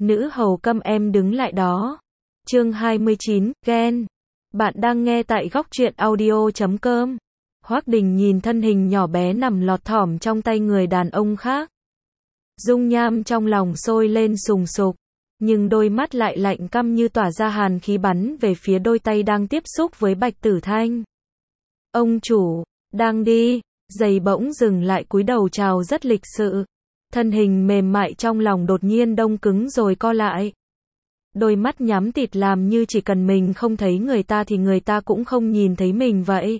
Nữ hầu câm em đứng lại đó. Chương 29, ghen. Bạn đang nghe tại góc truyện audio.com. Hoắc Đình nhìn thân hình nhỏ bé nằm lọt thỏm trong tay người đàn ông khác. Dung nham trong lòng sôi lên sùng sục, nhưng đôi mắt lại lạnh căm như tỏa ra hàn khí bắn về phía đôi tay đang tiếp xúc với Bạch Tử Thanh. Ông chủ, đang đi, giày bỗng dừng lại cúi đầu chào rất lịch sự. Thân hình mềm mại trong lòng đột nhiên đông cứng rồi co lại. Đôi mắt nhắm tịt làm như chỉ cần mình không thấy người ta thì người ta cũng không nhìn thấy mình vậy.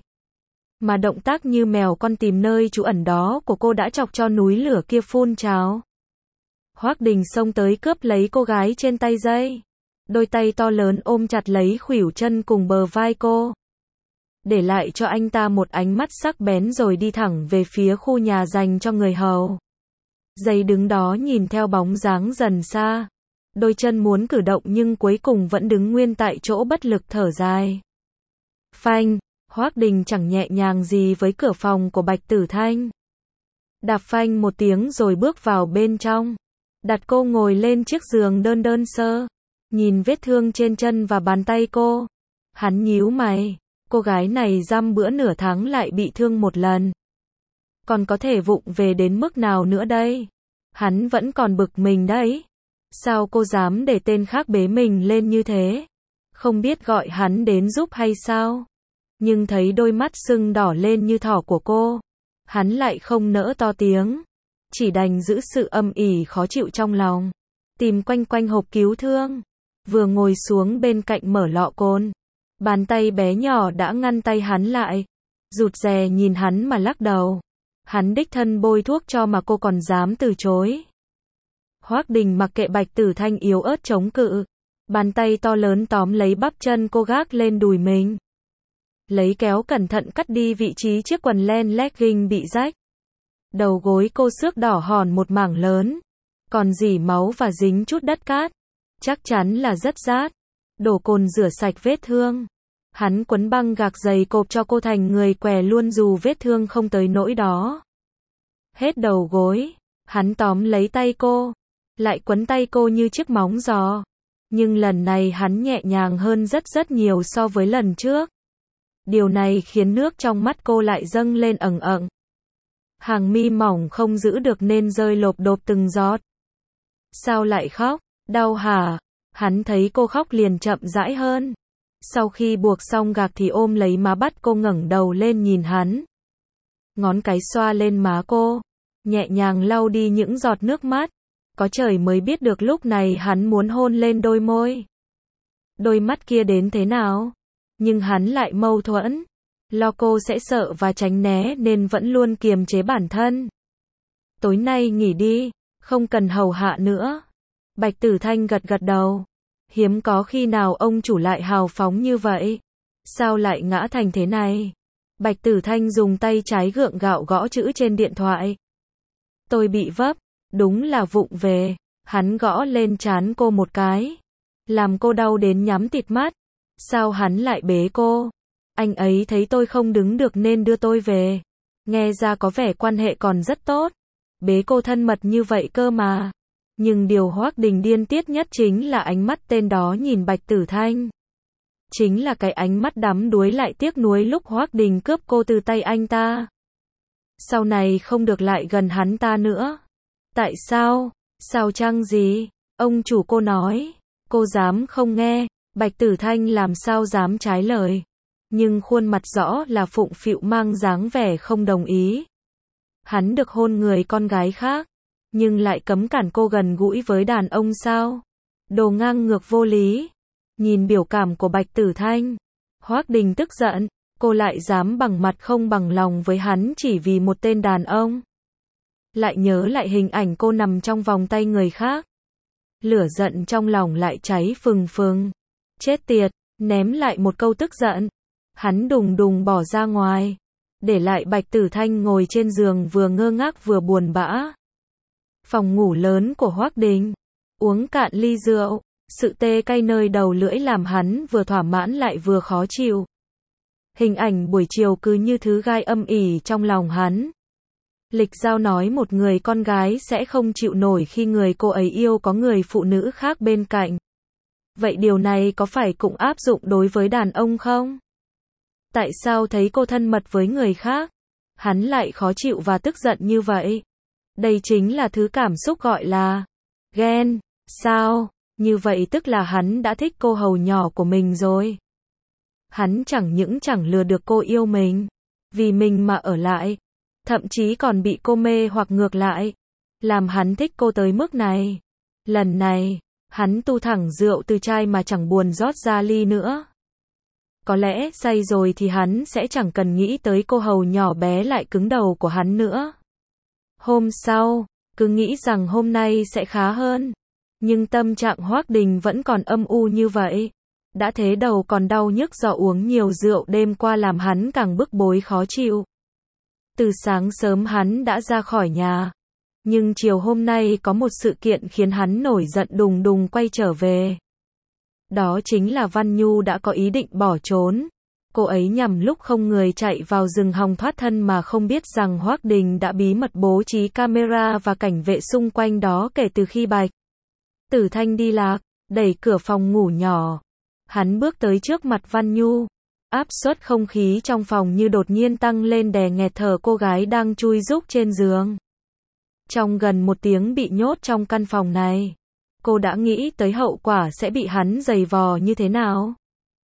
Mà động tác như mèo con tìm nơi trú ẩn đó của cô đã chọc cho núi lửa kia phun trào. Hoắc Đình xông tới cướp lấy cô gái trên tay dây. Đôi tay to lớn ôm chặt lấy khuỷu chân cùng bờ vai cô. Để lại cho anh ta một ánh mắt sắc bén rồi đi thẳng về phía khu nhà dành cho người hầu. Dây đứng đó nhìn theo bóng dáng dần xa. Đôi chân muốn cử động nhưng cuối cùng vẫn đứng nguyên tại chỗ bất lực thở dài. Phanh, Hoắc Đình chẳng nhẹ nhàng gì với cửa phòng của Bạch Tử Thanh. Đạp phanh một tiếng rồi bước vào bên trong. Đặt cô ngồi lên chiếc giường đơn sơ. Nhìn vết thương trên chân và bàn tay cô. Hắn nhíu mày. Cô gái này dăm bữa nửa tháng lại bị thương một lần. Còn có thể vụng về đến mức nào nữa đây? Hắn vẫn còn bực mình đấy. Sao cô dám để tên khác bế mình lên như thế? Không biết gọi hắn đến giúp hay sao? Nhưng thấy đôi mắt sưng đỏ lên như thỏ của cô, hắn lại không nỡ to tiếng. Chỉ đành giữ sự âm ỉ khó chịu trong lòng. Tìm quanh quanh hộp cứu thương. Vừa ngồi xuống bên cạnh mở lọ cồn. Bàn tay bé nhỏ đã ngăn tay hắn lại. Rụt rè nhìn hắn mà lắc đầu. Hắn đích thân bôi thuốc cho mà cô còn dám từ chối. Hoắc Đình mặc kệ Bạch Tử Thanh yếu ớt chống cự. Bàn tay to lớn tóm lấy bắp chân cô gác lên đùi mình. Lấy kéo cẩn thận cắt đi vị trí chiếc quần len legging bị rách. Đầu gối cô xước đỏ hòn một mảng lớn. Còn rỉ máu và dính chút đất cát. Chắc chắn là rất rát. Đổ cồn rửa sạch vết thương. Hắn quấn băng gạc dày cộp cho cô thành người què luôn dù vết thương không tới nỗi đó. Hết đầu gối, hắn tóm lấy tay cô. Lại quấn tay cô như chiếc móng giò. Nhưng lần này hắn nhẹ nhàng hơn rất nhiều so với lần trước. Điều này khiến nước trong mắt cô lại dâng lên ẩn ẩn. Hàng mi mỏng không giữ được nên rơi lộp độp từng giọt. Sao lại khóc? Đau hả? Hắn thấy cô khóc liền chậm rãi hơn. Sau khi buộc xong gạc thì ôm lấy má bắt cô ngẩng đầu lên nhìn hắn. Ngón cái xoa lên má cô, nhẹ nhàng lau đi những giọt nước mắt. Có trời mới biết được lúc này hắn muốn hôn lên đôi môi. Đôi mắt kia đến thế nào? Nhưng hắn lại mâu thuẫn. Lo cô sẽ sợ và tránh né nên vẫn luôn kiềm chế bản thân. Tối nay nghỉ đi, không cần hầu hạ nữa. Bạch Tử Thanh gật đầu. Hiếm có khi nào ông chủ lại hào phóng như vậy. Sao lại ngã thành thế này? Bạch Tử Thanh dùng tay trái gượng gạo gõ chữ trên điện thoại. Tôi bị vấp, đúng là vụng về. Hắn gõ lên trán cô một cái. Làm cô đau đến nhắm tịt mắt. Sao hắn lại bế cô? Anh ấy thấy tôi không đứng được nên đưa tôi về. Nghe ra có vẻ quan hệ còn rất tốt. Bế cô thân mật như vậy cơ mà. Nhưng điều Hoắc Đình điên tiết nhất chính là ánh mắt tên đó nhìn Bạch Tử Thanh. Chính là cái ánh mắt đắm đuối lại tiếc nuối lúc Hoắc Đình cướp cô từ tay anh ta. Sau này không được lại gần hắn ta nữa. Tại sao? Sao chăng gì? Ông chủ cô nói. Cô dám không nghe. Bạch Tử Thanh làm sao dám trái lời. Nhưng khuôn mặt rõ là phụng phịu mang dáng vẻ không đồng ý. Hắn được hôn người con gái khác. Nhưng lại cấm cản cô gần gũi với đàn ông sao? Đồ ngang ngược vô lý. Nhìn biểu cảm của Bạch Tử Thanh, Hoắc Đình tức giận. Cô lại dám bằng mặt không bằng lòng với hắn chỉ vì một tên đàn ông. Lại nhớ lại hình ảnh cô nằm trong vòng tay người khác. Lửa giận trong lòng lại cháy phừng phừng. Chết tiệt, ném lại một câu tức giận. Hắn đùng đùng bỏ ra ngoài. Để lại Bạch Tử Thanh ngồi trên giường vừa ngơ ngác vừa buồn bã. Phòng ngủ lớn của Hoắc Đình. Uống cạn ly rượu. Sự tê cay nơi đầu lưỡi làm hắn vừa thỏa mãn lại vừa khó chịu. Hình ảnh buổi chiều cứ như thứ gai âm ỉ trong lòng hắn. Lịch Giao nói một người con gái sẽ không chịu nổi khi người cô ấy yêu có người phụ nữ khác bên cạnh. Vậy điều này có phải cũng áp dụng đối với đàn ông không? Tại sao thấy cô thân mật với người khác, hắn lại khó chịu và tức giận như vậy? Đây chính là thứ cảm xúc gọi là ghen, sao? Như vậy tức là hắn đã thích cô hầu nhỏ của mình rồi. Hắn chẳng những chẳng lừa được cô yêu mình, vì mình mà ở lại, thậm chí còn bị cô mê hoặc ngược lại, làm hắn thích cô tới mức này. Lần này, hắn tu thẳng rượu từ chai mà chẳng buồn rót ra ly nữa. Có lẽ say rồi thì hắn sẽ chẳng cần nghĩ tới cô hầu nhỏ bé lại cứng đầu của hắn nữa. Hôm sau, cứ nghĩ rằng hôm nay sẽ khá hơn. Nhưng tâm trạng Hoắc Đình vẫn còn âm u như vậy. Đã thế đầu còn đau nhức do uống nhiều rượu đêm qua làm hắn càng bức bối khó chịu. Từ sáng sớm hắn đã ra khỏi nhà. Nhưng chiều hôm nay có một sự kiện khiến hắn nổi giận đùng đùng quay trở về. Đó chính là Văn Nhu đã có ý định bỏ trốn. Cô ấy nhằm lúc không người chạy vào rừng hòng thoát thân mà không biết rằng Hoắc Đình đã bí mật bố trí camera và cảnh vệ xung quanh đó kể từ khi Bạch Tử Thanh đi lạc, đẩy cửa phòng ngủ nhỏ. Hắn bước tới trước mặt Văn Nhu. Áp suất không khí trong phòng như đột nhiên tăng lên đè nghẹt thở cô gái đang chui rúc trên giường. Trong gần 1 tiếng bị nhốt trong căn phòng này, cô đã nghĩ tới hậu quả sẽ bị hắn giày vò như thế nào.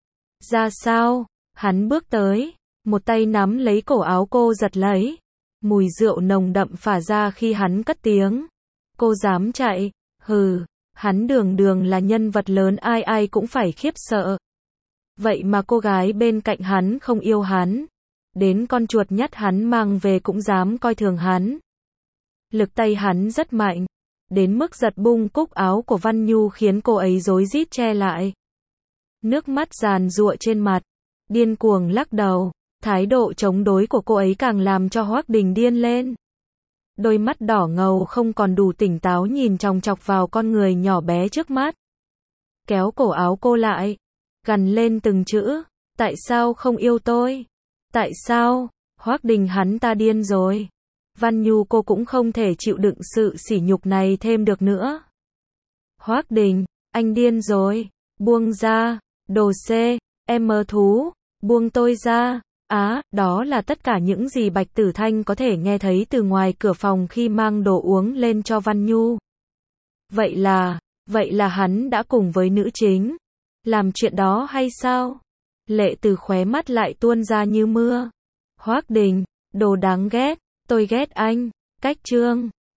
Ra sao? Hắn bước tới, một tay nắm lấy cổ áo cô giật lấy. Mùi rượu nồng đậm phả ra khi hắn cất tiếng. Cô dám chạy? Hừ, hắn đường đường là nhân vật lớn ai ai cũng phải khiếp sợ. Vậy mà cô gái bên cạnh hắn không yêu hắn. Đến con chuột nhắt hắn mang về cũng dám coi thường hắn. Lực tay hắn rất mạnh, đến mức giật bung cúc áo của Văn Nhu khiến cô ấy rối rít che lại. Nước mắt giàn giụa trên mặt, điên cuồng lắc đầu, thái độ chống đối của cô ấy càng làm cho Hoắc Đình điên lên. Đôi mắt đỏ ngầu không còn đủ tỉnh táo nhìn chòng chọc vào con người nhỏ bé trước mắt. Kéo cổ áo cô lại, gằn lên từng chữ, tại sao không yêu tôi? Tại sao? Hoắc Đình hắn ta điên rồi. Văn Nhu cô cũng không thể chịu đựng sự sỉ nhục này thêm được nữa. Hoắc Đình, anh điên rồi, buông ra, đồ em mơ thú, buông tôi ra. Đó là tất cả những gì Bạch Tử Thanh có thể nghe thấy từ ngoài cửa phòng khi mang đồ uống lên cho Văn Nhu. Vậy là hắn đã cùng với nữ chính làm chuyện đó hay sao? Lệ từ khóe mắt lại tuôn ra như mưa. Hoắc Đình, đồ đáng ghét, tôi ghét anh. Cách chương